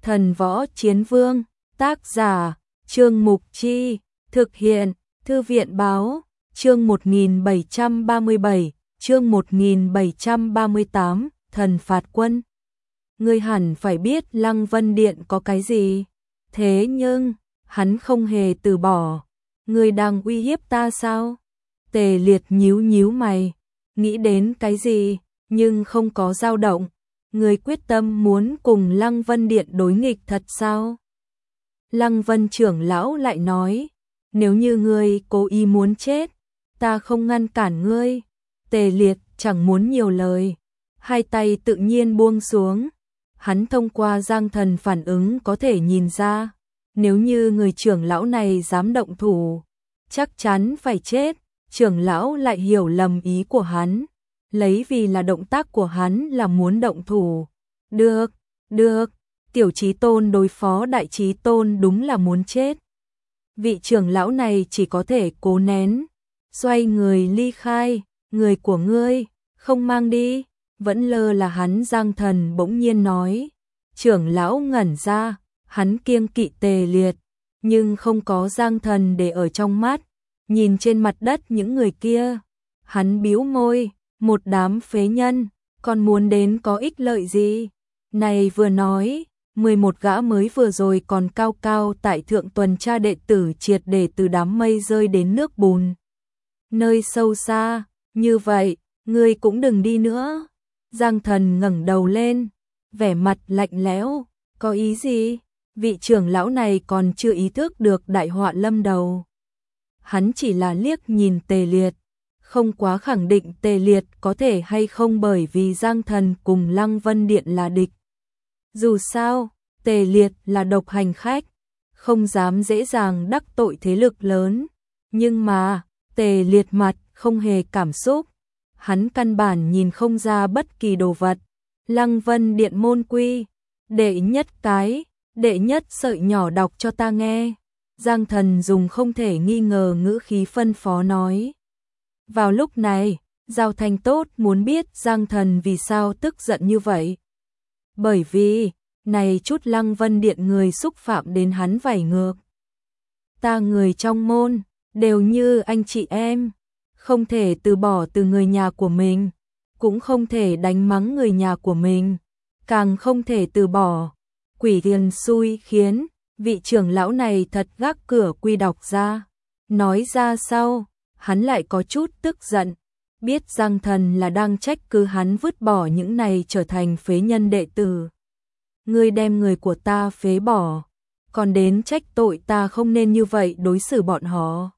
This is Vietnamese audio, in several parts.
Thần Võ Chiến Vương, tác giả, Trương Mục Chi, thực hiện, Thư viện Báo, chương 1737, chương 1738, Thần Phạt Quân. Ngươi hẳn phải biết Lăng Vân Điện có cái gì, thế nhưng, hắn không hề từ bỏ. Ngươi đang uy hiếp ta sao? Tề Liệt nhíu nhíu mày, nghĩ đến cái gì, nhưng không có dao động. Ngươi quyết tâm muốn cùng Lăng Vân Điện đối nghịch thật sao? Lăng Vân trưởng lão lại nói, nếu như ngươi cố ý muốn chết, ta không ngăn cản ngươi. Tề Liệt chẳng muốn nhiều lời, hai tay tự nhiên buông xuống. Hắn thông qua Giang Thần phản ứng có thể nhìn ra, nếu như người trưởng lão này dám động thủ, chắc chắn phải chết. Trưởng lão lại hiểu lầm ý của hắn, lấy vì là động tác của hắn là muốn động thủ. Được, tiểu chí tôn đối phó đại chí tôn đúng là muốn chết. Vị trưởng lão này chỉ có thể cố nén, xoay người ly khai. Người của ngươi, không mang đi. Vẫn lơ là hắn. Giang Thần bỗng nhiên nói. Trưởng lão ngẩn ra, hắn kiêng kỵ Tề Liệt, nhưng không có Giang Thần để ở trong mắt. Nhìn trên mặt đất những người kia, hắn bĩu môi, một đám phế nhân, còn muốn đến có ích lợi gì? Này vừa nói, 11 gã mới vừa rồi còn cao cao tại thượng tuần tra đệ tử triệt để từ đám mây rơi đến nước bùn. Nơi sâu xa, như vậy, ngươi cũng đừng đi nữa. Giang Thần ngẩng đầu lên, vẻ mặt lạnh lẽo, có ý gì? Vị trưởng lão này còn chưa ý thức được đại họa lâm đầu. Hắn chỉ là liếc nhìn Tề Liệt, không quá khẳng định Tề Liệt có thể hay không bởi vì Giang Thần cùng Lăng Vân Điện là địch. Dù sao, Tề Liệt là độc hành khách, không dám dễ dàng đắc tội thế lực lớn. Nhưng mà, Tề Liệt mặt không hề cảm xúc, hắn căn bản nhìn không ra bất kỳ đồ vật. Lăng Vân Điện môn quy, đệ nhất sợi nhỏ đọc cho ta nghe. Giang Thần dùng không thể nghi ngờ ngữ khí phân phó nói. Vào lúc này, Giao Thanh tốt muốn biết Giang Thần vì sao tức giận như vậy. Bởi vì, này chút Lăng Vân Điện người xúc phạm đến hắn vảy ngược. Ta người trong môn, đều như anh chị em, không thể từ bỏ từ người nhà của mình, cũng không thể đánh mắng người nhà của mình, càng không thể từ bỏ. Quỷ tiền xui khiến. Vị trưởng lão này thật gác cửa quy đọc ra. Nói ra sau, hắn lại có chút tức giận. Biết Giang Thần là đang trách cứ hắn vứt bỏ những này trở thành phế nhân đệ tử. Ngươi đem người của ta phế bỏ, còn đến trách tội ta không nên như vậy đối xử bọn họ.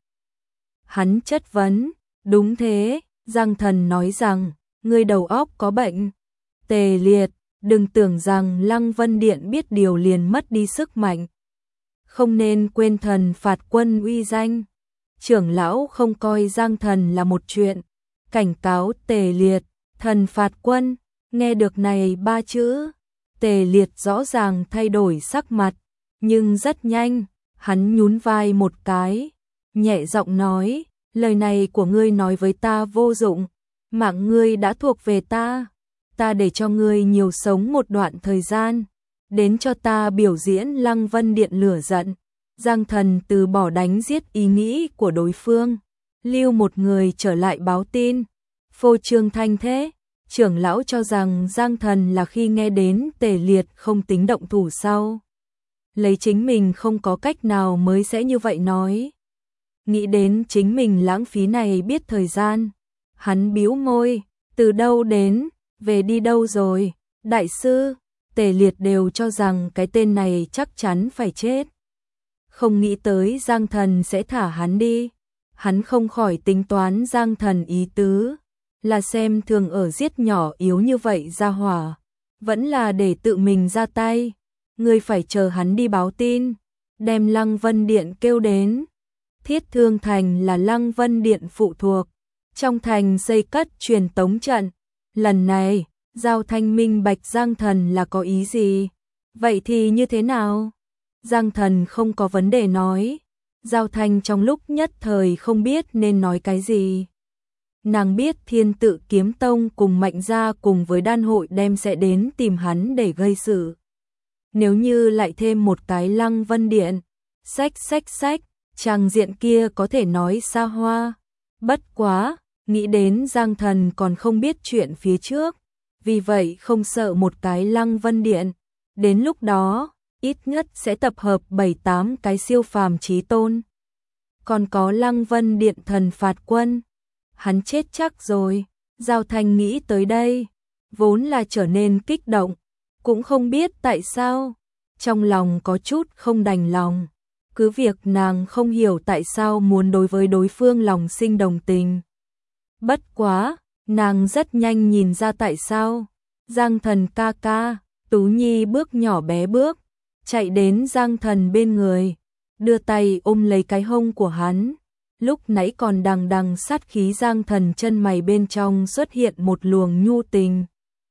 Hắn chất vấn, đúng thế. Giang Thần nói rằng, ngươi đầu óc có bệnh. Tề Liệt, đừng tưởng rằng Lăng Vân Điện biết điều liền mất đi sức mạnh. Không nên quên Thần Phạt Quân uy danh. Trưởng lão không coi Giang Thần là một chuyện, cảnh cáo Tề Liệt. Thần Phạt Quân, nghe được này ba chữ, Tề Liệt rõ ràng thay đổi sắc mặt, nhưng rất nhanh, hắn nhún vai một cái, nhẹ giọng nói, lời này của ngươi nói với ta vô dụng, mạng ngươi đã thuộc về ta, ta để cho ngươi nhiều sống một đoạn thời gian. Đến cho ta biểu diễn Lăng Vân Điện lửa giận. Giang Thần từ bỏ đánh giết ý nghĩ của đối phương, lưu một người trở lại báo tin. Phô trương thanh thế, trưởng lão cho rằng Giang Thần là khi nghe đến Tề Liệt không tính động thủ sau. Lấy chính mình không có cách nào mới sẽ như vậy nói. Nghĩ đến chính mình lãng phí này biết thời gian. Hắn bĩu môi, từ đâu đến, về đi đâu rồi, đại sư. Tề Liệt đều cho rằng cái tên này chắc chắn phải chết. Không nghĩ tới Giang Thần sẽ thả hắn đi. Hắn không khỏi tính toán Giang Thần ý tứ, là xem thường ở giết nhỏ yếu như vậy ra hỏa, vẫn là để tự mình ra tay. Ngươi phải chờ hắn đi báo tin, đem Lăng Vân Điện kêu đến. Thiết Thương Thành là Lăng Vân Điện phụ thuộc, trong thành xây cất truyền tống trận. Lần này, Giao Thanh minh bạch Giang Thần là có ý gì. Vậy thì như thế nào? Giang Thần không có vấn đề nói. Giao Thanh trong lúc nhất thời không biết nên nói cái gì. Nàng biết Thiên Tự Kiếm Tông cùng Mạnh Gia cùng với đan hội đem sẽ đến tìm hắn để gây sự. Nếu như lại thêm một cái Lăng Vân Điện, xách, tràng diện kia có thể nói xa hoa. Bất quá, nghĩ đến Giang Thần còn không biết chuyện phía trước, vì vậy không sợ một cái Lăng Vân Điện. Đến lúc đó, ít nhất sẽ tập hợp 7-8 cái siêu phàm chí tôn. Còn có Lăng Vân Điện thần phạt quân. Hắn chết chắc rồi. Giao Thanh nghĩ tới đây, vốn là trở nên kích động, cũng không biết tại sao, trong lòng có chút không đành lòng. Cứ việc nàng không hiểu tại sao muốn đối với đối phương lòng sinh đồng tình. Bất quá, nàng rất nhanh nhìn ra tại sao. Giang Thần ca ca, Tú Nhi bước nhỏ bé bước, chạy đến Giang Thần bên người, đưa tay ôm lấy cái hông của hắn. Lúc nãy còn đằng đằng sát khí Giang Thần chân mày bên trong xuất hiện một luồng nhu tình.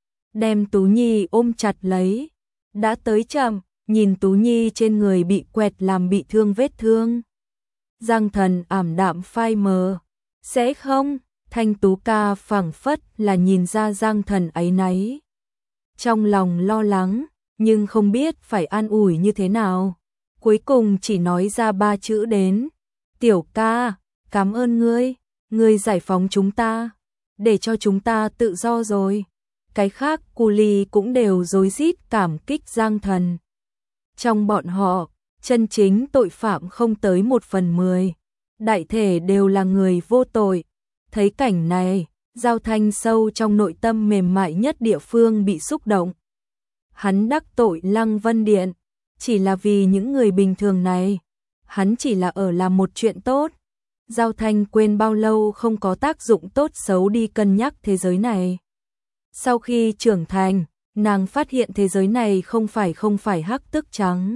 Đem Tú Nhi ôm chặt lấy. Đã tới chậm, nhìn Tú Nhi trên người bị quẹt làm bị thương vết thương. Giang Thần ảm đạm phai mờ. Sẽ không, Thanh Tú ca phảng phất là nhìn ra Giang Thần áy náy. Trong lòng lo lắng, nhưng không biết phải an ủi như thế nào. Cuối cùng chỉ nói ra 3 chữ đến. Tiểu ca, cảm ơn ngươi giải phóng chúng ta, để cho chúng ta tự do rồi. Cái khác cu ly cũng đều rối rít cảm kích Giang Thần. Trong bọn họ, chân chính tội phạm không tới 1/10, đại thể đều là người vô tội. Thấy cảnh này, Giao Thanh sâu trong nội tâm mềm mại nhất địa phương bị xúc động. Hắn đắc tội Lăng Vân Điện, chỉ là vì những người bình thường này, hắn chỉ là ở làm một chuyện tốt. Giao Thanh quên bao lâu không có tác dụng tốt xấu đi cân nhắc thế giới này. Sau khi trưởng thành, nàng phát hiện thế giới này không phải hắc tức trắng,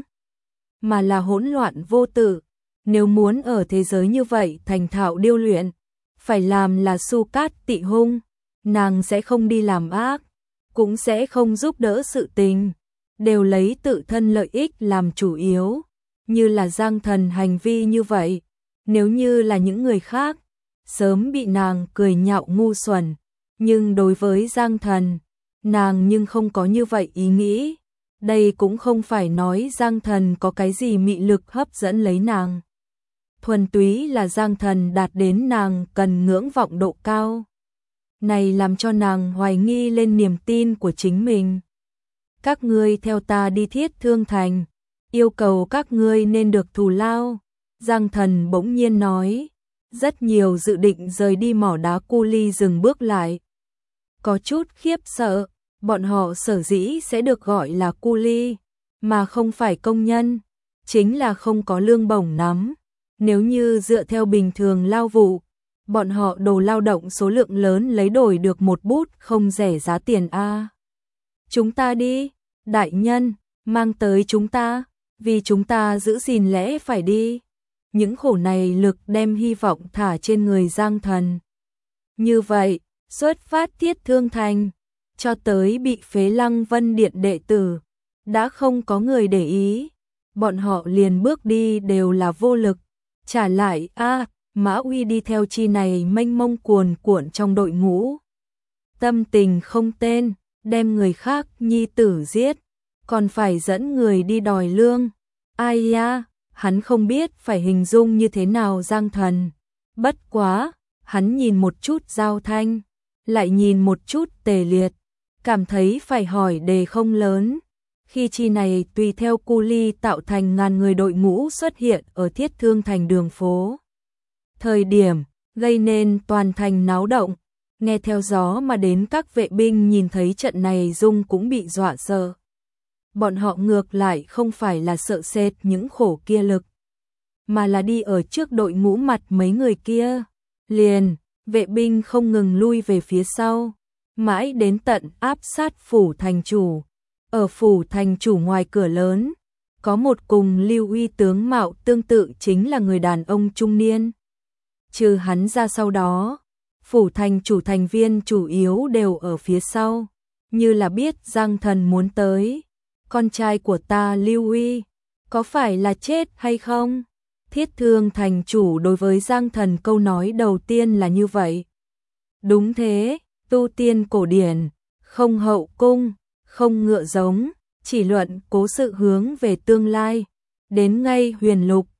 mà là hỗn loạn vô tự. Nếu muốn ở thế giới như vậy thành thạo điêu luyện, phải làm là Su Cát Tị Hung, nàng sẽ không đi làm ác, cũng sẽ không giúp đỡ sự tình, đều lấy tự thân lợi ích làm chủ yếu, như là Giang Thần hành vi như vậy. Nếu như là những người khác, sớm bị nàng cười nhạo ngu xuẩn, nhưng đối với Giang Thần, nàng nhưng không có như vậy ý nghĩ. Đây cũng không phải nói Giang Thần có cái gì mị lực hấp dẫn lấy nàng. Thuần túy là Giang Thần đạt đến nàng cần ngưỡng vọng độ cao. Này làm cho nàng hoài nghi lên niềm tin của chính mình. Các ngươi theo ta đi Thiết Thương Thành, yêu cầu các ngươi nên được thù lao. Giang Thần bỗng nhiên nói. Rất nhiều dự định rời đi mỏ đá cu ly dừng bước lại. Có chút khiếp sợ, bọn họ sở dĩ sẽ được gọi là cu ly, mà không phải công nhân, chính là không có lương bổng nắm. Nếu như dựa theo bình thường lao vụ, bọn họ đồ lao động số lượng lớn lấy đổi được một bút không rẻ giá tiền a. Chúng ta đi, đại nhân, mang tới chúng ta, vì chúng ta giữ gìn lẽ phải đi. Những khổ này lực đem hy vọng thả trên người Giang Thần. Như vậy, xuất phát Thiết Thương Thành, cho tới bị phế Lăng Vân Điện đệ tử, đã không có người để ý, bọn họ liền bước đi đều là vô lực. Trả lại Mã Uy đi theo chi này mênh mông cuồn cuộn trong đội ngũ. Tâm tình không tên, đem người khác nhi tử giết, còn phải dẫn người đi đòi lương. Ai ya, hắn không biết phải hình dung như thế nào Giang Thần. Bất quá, hắn nhìn một chút Giao Thanh, lại nhìn một chút Tề Liệt, cảm thấy phải hỏi đề không lớn. Khi chi này tùy theo cu ly tạo thành ngàn người đội ngũ xuất hiện ở Thiết Thương Thành đường phố. Thời điểm, gây nên toàn thành náo động, nghe theo gió mà đến các vệ binh nhìn thấy trận này dung cũng bị dọa sợ. Bọn họ ngược lại không phải là sợ sệt những khổ kia lực, mà là đi ở trước đội ngũ mặt mấy người kia. Liền, vệ binh không ngừng lui về phía sau, mãi đến tận áp sát phủ thành chủ. Ở phủ thành chủ ngoài cửa lớn, có một cùng Lưu Uy tướng mạo tương tự chính là người đàn ông trung niên. Trừ hắn ra sau đó, phủ thành chủ thành viên chủ yếu đều ở phía sau, như là biết Giang Thần muốn tới. Con trai của ta Lưu Uy, có phải là chết hay không? Thiết Thương thành chủ đối với Giang Thần câu nói đầu tiên là như vậy. Đúng thế, tu tiên cổ điển, không hậu cung, không ngựa giống, chỉ luận cố sự hướng về tương lai. Đến ngay huyền lục,